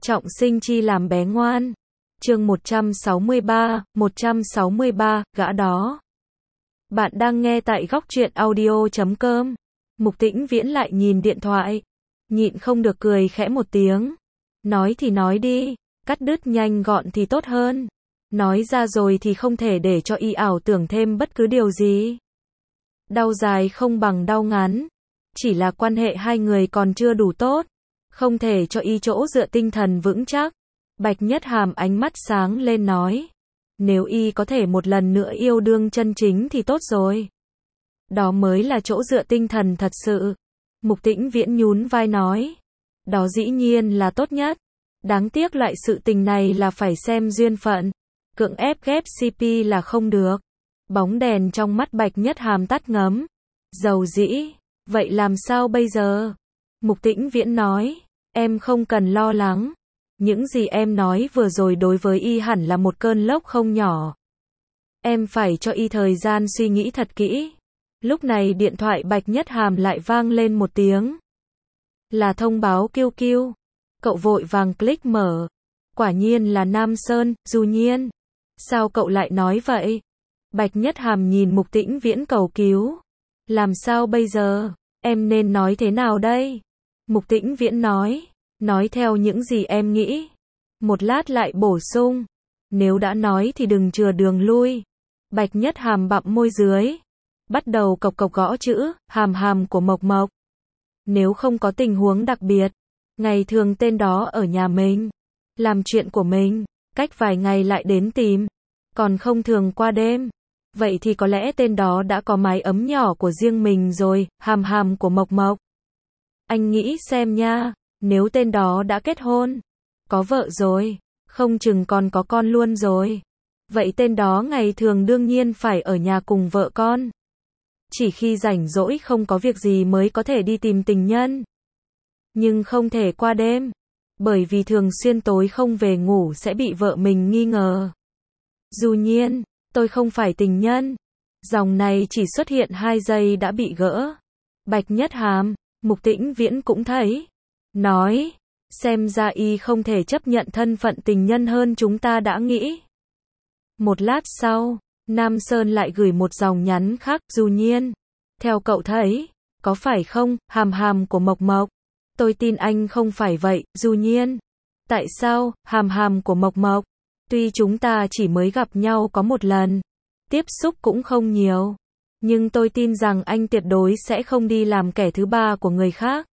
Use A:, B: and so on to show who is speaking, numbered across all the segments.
A: Trọng sinh chi làm bé ngoan. Chương 163, gã đó. Bạn đang nghe tại góc truyện audio.com. Mục Tĩnh Viễn lại nhìn điện thoại, nhịn không được cười khẽ một tiếng. Nói thì nói đi, cắt đứt nhanh gọn thì tốt hơn. Nói ra rồi thì không thể để cho y ảo tưởng thêm bất cứ điều gì. Đau dài không bằng đau ngắn. Chỉ là quan hệ hai người còn chưa đủ tốt. Không thể cho y chỗ dựa tinh thần vững chắc. Bạch Nhất Hàm ánh mắt sáng lên nói. Nếu y có thể một lần nữa yêu đương chân chính thì tốt rồi. Đó mới là chỗ dựa tinh thần thật sự. Mục Tĩnh Viễn nhún vai nói. Đó dĩ nhiên là tốt nhất. Đáng tiếc loại sự tình này là phải xem duyên phận. Cưỡng ép ghép CP là không được. Bóng đèn trong mắt Bạch Nhất Hàm tắt ngấm. Dầu dĩ. Vậy làm sao bây giờ? Mục Tĩnh Viễn nói. Em không cần lo lắng. Những gì em nói vừa rồi đối với y hẳn là một cơn lốc không nhỏ. Em phải cho y thời gian suy nghĩ thật kỹ. Lúc này điện thoại Bạch Nhất Hàm lại vang lên một tiếng. Là thông báo QQ. Cậu vội vàng click mở. Quả nhiên là Nam Sơn, Du Nhiên. Sao cậu lại nói vậy? Bạch Nhất Hàm nhìn Mục Tĩnh Viễn cầu cứu. Làm sao bây giờ? Em nên nói thế nào đây? Mục Tĩnh Viễn nói. Nói theo những gì em nghĩ. Một lát lại bổ sung. Nếu đã nói thì đừng chừa đường lui. Bạch Nhất Hàm bặm môi dưới. Bắt đầu cộc cộc gõ chữ, hàm hàm của Mộc Mộc. Nếu không có tình huống đặc biệt. Ngày thường tên đó ở nhà mình. Làm chuyện của mình. Cách vài ngày lại đến tìm. Còn không thường qua đêm. Vậy thì có lẽ tên đó đã có mái ấm nhỏ của riêng mình rồi, hàm hàm của Mộc Mộc. Anh nghĩ xem nha. Nếu tên đó đã kết hôn, có vợ rồi, không chừng còn có con luôn rồi. Vậy tên đó ngày thường đương nhiên phải ở nhà cùng vợ con. Chỉ khi rảnh rỗi không có việc gì mới có thể đi tìm tình nhân. Nhưng không thể qua đêm. Bởi vì thường xuyên tối không về ngủ sẽ bị vợ mình nghi ngờ. Du Nhiên, tôi không phải tình nhân. Dòng này chỉ xuất hiện 2 giây đã bị gỡ. Bạch Nhất Hàm, Mục Tĩnh Viễn cũng thấy. Nói, xem ra y không thể chấp nhận thân phận tình nhân hơn chúng ta đã nghĩ. Một lát sau, Nam Sơn lại gửi một dòng nhắn khác, Du Nhiên. Theo cậu thấy, có phải không, hàm hàm của Mộc Mộc? Tôi tin anh không phải vậy, Du Nhiên. Tại sao, hàm hàm của Mộc Mộc? Tuy chúng ta chỉ mới gặp nhau có một lần, tiếp xúc cũng không nhiều. Nhưng tôi tin rằng anh tuyệt đối sẽ không đi làm kẻ thứ ba của người khác.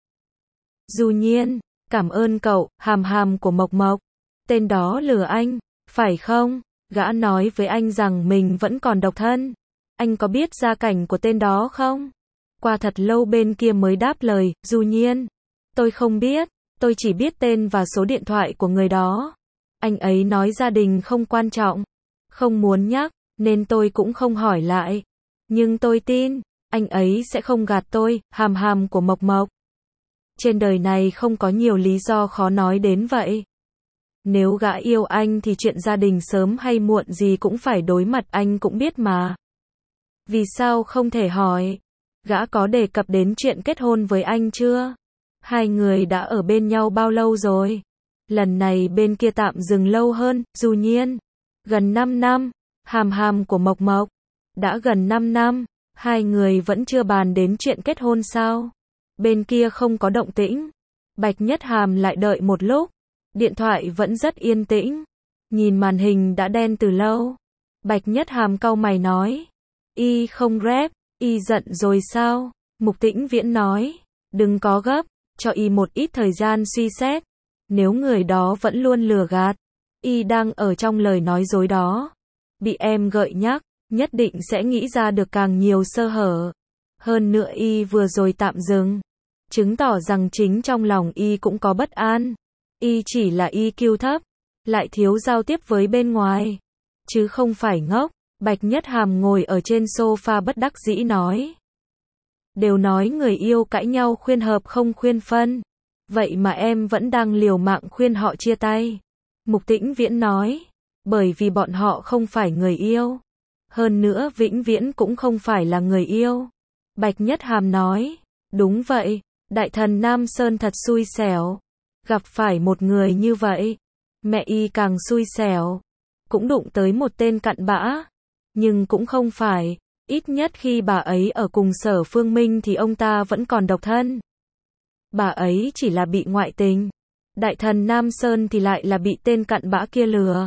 A: Du Nhiên, cảm ơn cậu, hàm hàm của Mộc Mộc. Tên đó lừa anh, phải không? Gã nói với anh rằng mình vẫn còn độc thân. Anh có biết gia cảnh của tên đó không? Qua thật lâu bên kia mới đáp lời, Du Nhiên. Tôi không biết, tôi chỉ biết tên và số điện thoại của người đó. Anh ấy nói gia đình không quan trọng, không muốn nhắc, nên tôi cũng không hỏi lại. Nhưng tôi tin, anh ấy sẽ không gạt tôi, hàm hàm của Mộc Mộc. Trên đời này không có nhiều lý do khó nói đến vậy. Nếu gã yêu anh thì chuyện gia đình sớm hay muộn gì cũng phải đối mặt, anh cũng biết mà. Vì sao không thể hỏi? Gã có đề cập đến chuyện kết hôn với anh chưa? Hai người đã ở bên nhau bao lâu rồi? Lần này bên kia tạm dừng lâu hơn, Du Nhiên. Gần 5 năm, hàm hàm của Mộc Mộc. Đã gần 5 năm, hai người vẫn chưa bàn đến chuyện kết hôn sao? Bên kia không có động tĩnh. Bạch Nhất Hàm lại đợi một lúc. Điện thoại vẫn rất yên tĩnh. Nhìn màn hình đã đen từ lâu. Bạch Nhất Hàm cau mày nói. Y không rep, y giận rồi sao? Mục Tĩnh Viễn nói. Đừng có gấp, cho y một ít thời gian suy xét. Nếu người đó vẫn luôn lừa gạt, y đang ở trong lời nói dối đó. Bị em gợi nhắc, nhất định sẽ nghĩ ra được càng nhiều sơ hở. Hơn nữa y vừa rồi tạm dừng. Chứng tỏ rằng chính trong lòng y cũng có bất an. Y chỉ là EQ thấp, lại thiếu giao tiếp với bên ngoài. Chứ không phải ngốc. Bạch Nhất Hàm ngồi ở trên sofa bất đắc dĩ nói. Đều nói người yêu cãi nhau khuyên hợp không khuyên phân. Vậy mà em vẫn đang liều mạng khuyên họ chia tay. Mục Tĩnh Viễn nói. Bởi vì bọn họ không phải người yêu. Hơn nữa vĩnh viễn cũng không phải là người yêu. Bạch Nhất Hàm nói. Đúng vậy. Đại thần Nam Sơn thật xui xẻo. Gặp phải một người như vậy, mẹ y càng xui xẻo. Cũng đụng tới một tên cặn bã. Nhưng cũng không phải, ít nhất khi bà ấy ở cùng Sở Phương Minh thì ông ta vẫn còn độc thân. Bà ấy chỉ là bị ngoại tình. Đại thần Nam Sơn thì lại là bị tên cặn bã kia lừa.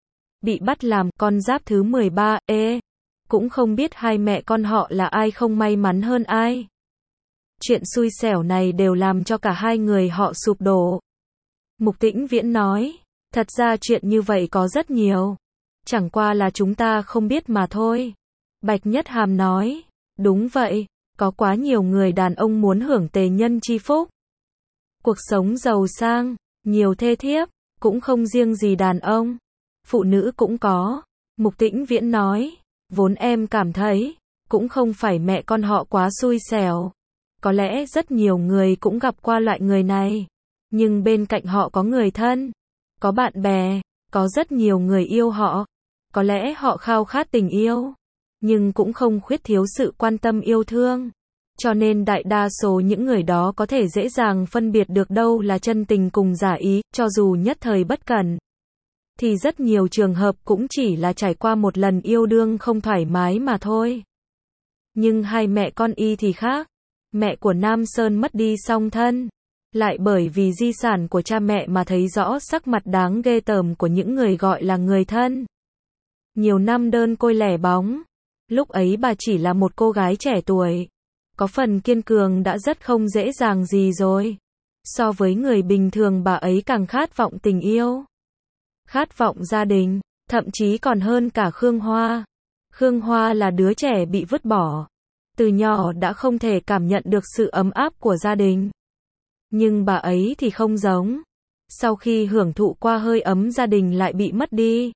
A: Bị bắt làm con giáp thứ 13, cũng không biết hai mẹ con họ là ai không may mắn hơn ai. Chuyện xui xẻo này đều làm cho cả hai người họ sụp đổ. Mục Tĩnh Viễn nói, thật ra chuyện như vậy có rất nhiều. Chẳng qua là chúng ta không biết mà thôi. Bạch Nhất Hàm nói, đúng vậy, có quá nhiều người đàn ông muốn hưởng tề nhân chi phúc. Cuộc sống giàu sang, nhiều thê thiếp, cũng không riêng gì đàn ông. Phụ nữ cũng có. Mục Tĩnh Viễn nói, vốn em cảm thấy, cũng không phải mẹ con họ quá xui xẻo. Có lẽ rất nhiều người cũng gặp qua loại người này. Nhưng bên cạnh họ có người thân, có bạn bè, có rất nhiều người yêu họ. Có lẽ họ khao khát tình yêu, nhưng cũng không khuyết thiếu sự quan tâm yêu thương. Cho nên đại đa số những người đó có thể dễ dàng phân biệt được đâu là chân tình cùng giả ý, cho dù nhất thời bất cẩn. Thì rất nhiều trường hợp cũng chỉ là trải qua một lần yêu đương không thoải mái mà thôi. Nhưng hai mẹ con y thì khác. Mẹ của Nam Sơn mất đi song thân. Lại bởi vì di sản của cha mẹ mà thấy rõ sắc mặt đáng ghê tởm của những người gọi là người thân. Nhiều năm đơn côi lẻ bóng. Lúc ấy bà chỉ là một cô gái trẻ tuổi. Có phần kiên cường đã rất không dễ dàng gì rồi. So với người bình thường bà ấy càng khát vọng tình yêu. Khát vọng gia đình, thậm chí còn hơn cả Khương Hoa. Khương Hoa là đứa trẻ bị vứt bỏ. Từ nhỏ đã không thể cảm nhận được sự ấm áp của gia đình. Nhưng bà ấy thì không giống. Sau khi hưởng thụ qua hơi ấm gia đình lại bị mất đi.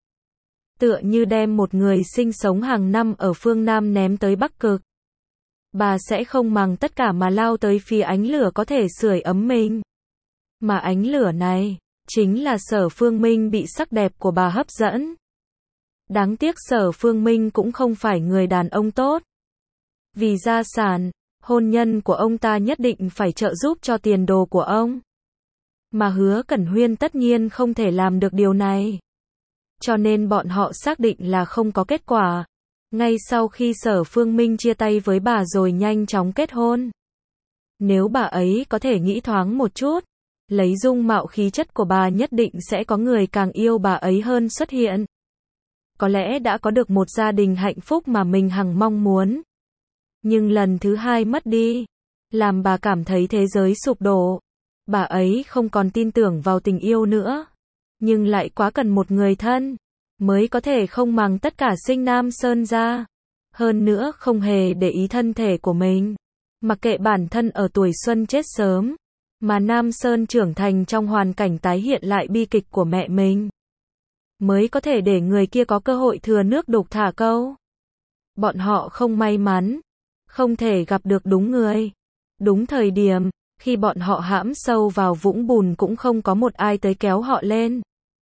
A: Tựa như đem một người sinh sống hàng năm ở phương Nam ném tới Bắc Cực. Bà sẽ không màng tất cả mà lao tới phía ánh lửa có thể sưởi ấm mình. Mà ánh lửa này, chính là Sở Phương Minh bị sắc đẹp của bà hấp dẫn. Đáng tiếc Sở Phương Minh cũng không phải người đàn ông tốt. Vì gia sản, hôn nhân của ông ta nhất định phải trợ giúp cho tiền đồ của ông. Mà Hứa Cẩn Huyên tất nhiên không thể làm được điều này. Cho nên bọn họ xác định là không có kết quả. Ngay sau khi Sở Phương Minh chia tay với bà rồi nhanh chóng kết hôn. Nếu bà ấy có thể nghĩ thoáng một chút, lấy dung mạo khí chất của bà nhất định sẽ có người càng yêu bà ấy hơn xuất hiện. Có lẽ đã có được một gia đình hạnh phúc mà mình hằng mong muốn. Nhưng lần thứ hai mất đi, làm bà cảm thấy thế giới sụp đổ. Bà ấy không còn tin tưởng vào tình yêu nữa. Nhưng lại quá cần một người thân, mới có thể không màng tất cả sinh Nam Sơn ra. Hơn nữa không hề để ý thân thể của mình. Mặc kệ bản thân ở tuổi xuân chết sớm. Mà Nam Sơn trưởng thành trong hoàn cảnh tái hiện lại bi kịch của mẹ mình. Mới có thể để người kia có cơ hội thừa nước đục thả câu. Bọn họ không may mắn. Không thể gặp được đúng người. Đúng thời điểm, khi bọn họ hãm sâu vào vũng bùn cũng không có một ai tới kéo họ lên.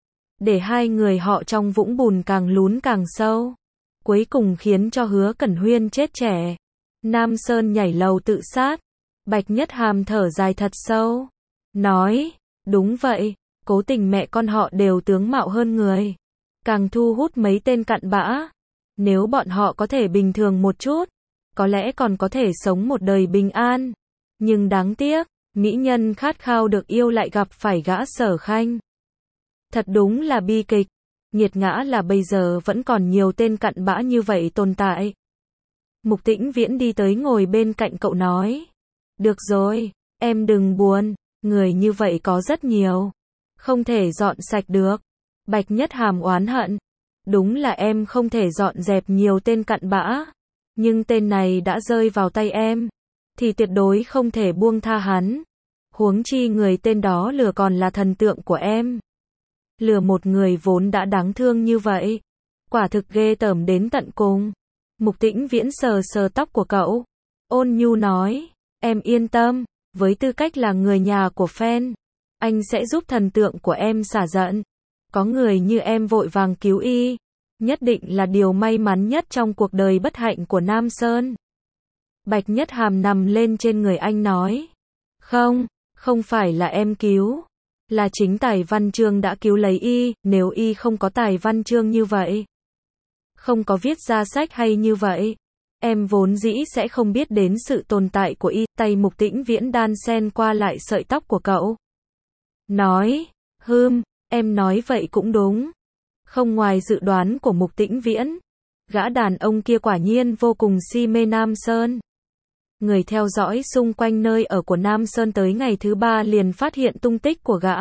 A: Để hai người họ trong vũng bùn càng lún càng sâu. Cuối cùng khiến cho Hứa Cẩn Huyên chết trẻ. Nam Sơn nhảy lầu tự sát. Bạch Nhất Hàm thở dài thật sâu. Nói, đúng vậy, cố tình mẹ con họ đều tướng mạo hơn người. Càng thu hút mấy tên cặn bã. Nếu bọn họ có thể bình thường một chút, có lẽ còn có thể sống một đời bình an. Nhưng đáng tiếc, mỹ nhân khát khao được yêu lại gặp phải gã Sở Khanh. Thật đúng là bi kịch. Nghiệt ngã là bây giờ vẫn còn nhiều tên cặn bã như vậy tồn tại. Mục Tĩnh Viễn đi tới ngồi bên cạnh cậu nói. Được rồi, em đừng buồn, người như vậy có rất nhiều. Không thể dọn sạch được. Bạch Nhất Hàm oán hận. Đúng là em không thể dọn dẹp nhiều tên cặn bã. Nhưng tên này đã rơi vào tay em. Thì tuyệt đối không thể buông tha hắn. Huống chi người tên đó lừa còn là thần tượng của em. Lừa một người vốn đã đáng thương như vậy. Quả thực ghê tởm đến tận cùng. Mục Tĩnh Viễn sờ sờ tóc của cậu. Ôn nhu nói. Em yên tâm. Với tư cách là người nhà của fan, anh sẽ giúp thần tượng của em xả giận. Có người như em vội vàng cứu y. Nhất định là điều may mắn nhất trong cuộc đời bất hạnh của Nam Sơn. Bạch Nhất Hàm nằm lên trên người anh nói. Không, không phải là em cứu. Là chính tài văn chương đã cứu lấy y, nếu y không có tài văn chương như vậy, không có viết ra sách hay như vậy, em vốn dĩ sẽ không biết đến sự tồn tại của y. Tay Mục Tĩnh Viễn đan xen qua lại sợi tóc của cậu. Nói, em nói vậy cũng đúng. Không ngoài dự đoán của Mục Tĩnh Viễn, gã đàn ông kia quả nhiên vô cùng si mê Nam Sơn. Người theo dõi xung quanh nơi ở của Nam Sơn tới ngày thứ 3 liền phát hiện tung tích của gã.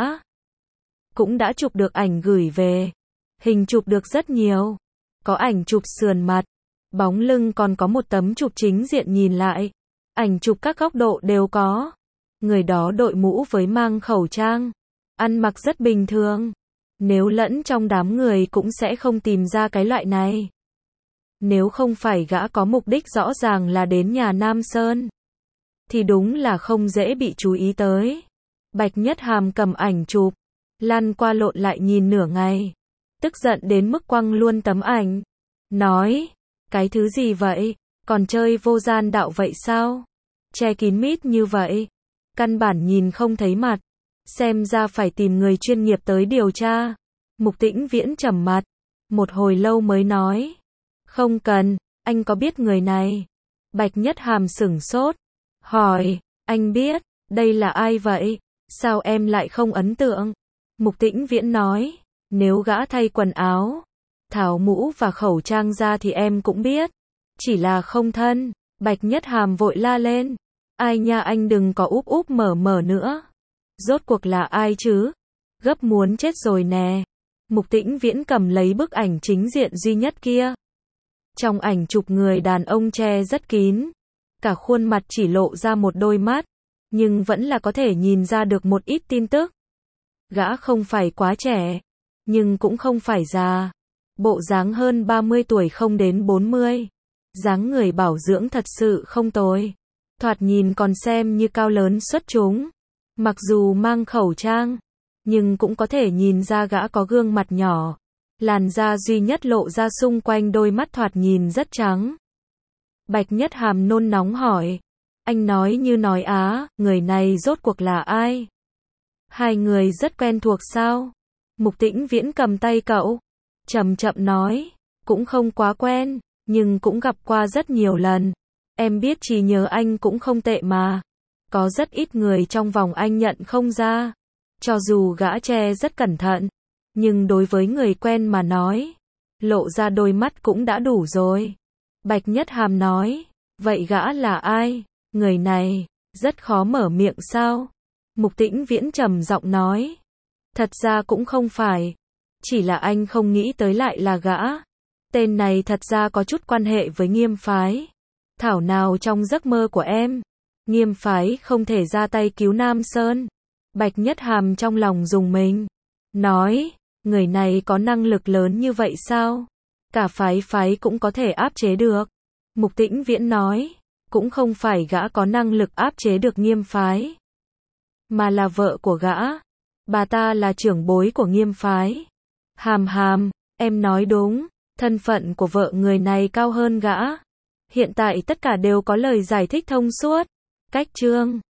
A: Cũng đã chụp được ảnh gửi về. Hình chụp được rất nhiều. Có ảnh chụp sườn mặt, bóng lưng, còn có một tấm chụp chính diện nhìn lại. Ảnh chụp các góc độ đều có. Người đó đội mũ với mang khẩu trang. Ăn mặc rất bình thường. Nếu lẫn trong đám người cũng sẽ không tìm ra cái loại này. Nếu không phải gã có mục đích rõ ràng là đến nhà Nam Sơn, thì đúng là không dễ bị chú ý tới. Bạch Nhất Hàm cầm ảnh chụp, lăn qua lộn lại nhìn nửa ngày. Tức giận đến mức quăng luôn tấm ảnh. Nói, cái thứ gì vậy? Còn chơi vô gian đạo vậy sao? Che kín mít như vậy. Căn bản nhìn không thấy mặt. Xem ra phải tìm người chuyên nghiệp tới điều tra. Mục Tĩnh Viễn trầm mặt. Một hồi lâu mới nói. Không cần, anh có biết người này? Bạch Nhất Hàm sửng sốt. Hỏi, anh biết, đây là ai vậy? Sao em lại không ấn tượng? Mục Tĩnh Viễn nói, nếu gã thay quần áo, tháo mũ và khẩu trang ra thì em cũng biết. Chỉ là không thân. Bạch Nhất Hàm vội la lên. Ai nha, anh đừng có úp úp mở mở nữa. Rốt cuộc là ai chứ? Gấp muốn chết rồi nè. Mục Tĩnh Viễn cầm lấy bức ảnh chính diện duy nhất kia. Trong ảnh chụp người đàn ông che rất kín. Cả khuôn mặt chỉ lộ ra một đôi mắt. Nhưng vẫn là có thể nhìn ra được một ít tin tức. Gã không phải quá trẻ. Nhưng cũng không phải già. Bộ dáng hơn 30 tuổi không đến 40. Dáng người bảo dưỡng thật sự không tồi. Thoạt nhìn còn xem như cao lớn xuất chúng. Mặc dù mang khẩu trang, nhưng cũng có thể nhìn ra gã có gương mặt nhỏ. Làn da duy nhất lộ ra xung quanh đôi mắt thoạt nhìn rất trắng. Bạch Nhất Hàm nôn nóng hỏi. Anh nói như nói á, người này rốt cuộc là ai? Hai người rất quen thuộc sao? Mục Tĩnh Viễn cầm tay cậu. Chậm chậm nói. Cũng không quá quen, nhưng cũng gặp qua rất nhiều lần. Em biết trí nhớ anh cũng không tệ mà. Có rất ít người trong vòng anh nhận không ra. Cho dù gã che rất cẩn thận, nhưng đối với người quen mà nói, lộ ra đôi mắt cũng đã đủ rồi. Bạch Nhất Hàm nói, vậy gã là ai? Người này, rất khó mở miệng sao? Mục Tĩnh Viễn trầm giọng nói, thật ra cũng không phải, chỉ là anh không nghĩ tới lại là gã. Tên này thật ra có chút quan hệ với Nghiêm phái. Thảo nào trong giấc mơ của em, Nghiêm phái không thể ra tay cứu Nam Sơn. Bạch Nhất Hàm trong lòng rùng mình, nói, người này có năng lực lớn như vậy sao? Cả phái cũng có thể áp chế được. Mục Tĩnh Viễn nói, cũng không phải gã có năng lực áp chế được Nghiêm phái, mà là vợ của gã. Bà ta là trưởng bối của Nghiêm phái. Hàm, em nói đúng, thân phận của vợ người này cao hơn gã. Hiện tại tất cả đều có lời giải thích thông suốt. Cách chương